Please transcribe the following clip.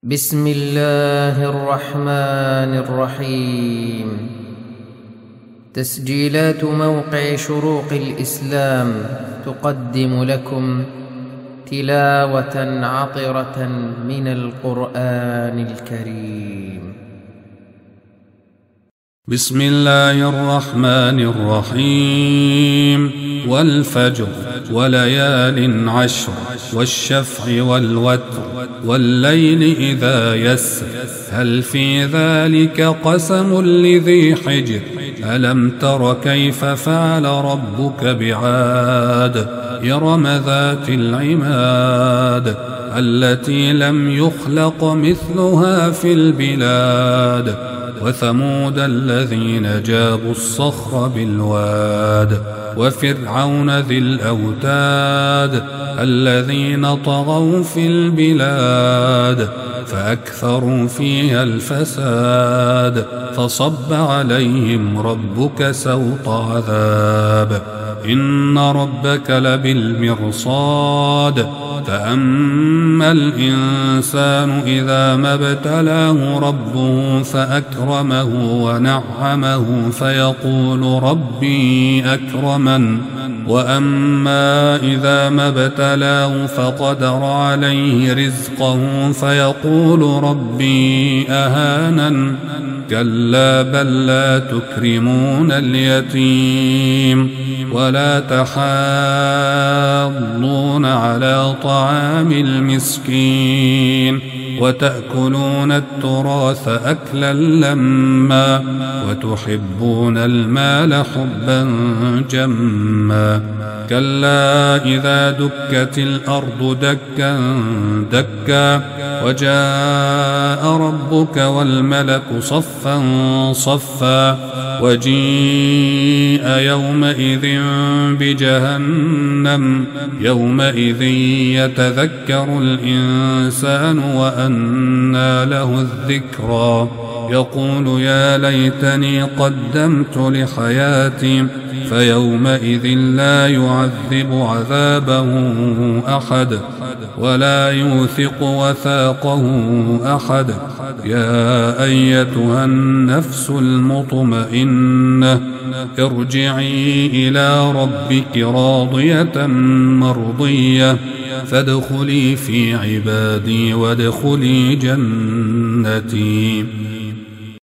بسم الله الرحمن الرحيم. تسجيلات موقع شروق الإسلام تقدم لكم تلاوة عطرة من القرآن الكريم. بسم الله الرحمن الرحيم. والفجر وليال عشر والشفع والوتر والليل إذا يسر هل في ذلك قسم لذي حجر ألم تر كيف فعل ربك بعاد إرم ذات العماد التي لم يخلق مثلها في البلاد وثمود الذين جابوا الصخر بالواد وفرعون ذي الأوتاد الذين طغوا في البلاد فأكثروا فيها الفساد فصب عليهم ربك سوط عذاب إن ربك لبالمرصاد فأما الإنسان إذا ما ابتلاه ربه فأكرمه ونعمه فيقول ربي أكرمن وأما إذا ما ابتلاه فقدر عليه رزقه فيقول ربي أهانن كلا بل لا تكرمون اليتيم ولا تحاضون على طعام المسكين وتأكلون التراث أكلا لما وتحبون المال حبا جما كلا إذا دكت الأرض دكا دكا وجاء ربك والملك صفا صفا وجيء يومئذ بجهنم يومئذ يتذكر الإنسان وأنى له الذكرى يقول يا ليتني قدمت لحياتي فيومئذ لا يعذب عذابه أحد ولا يوثق وثاقه أحد يا أيتها النفس المطمئنة ارجعي إلى ربك راضية مرضية فادخلي في عبادي وادخلي جنتي.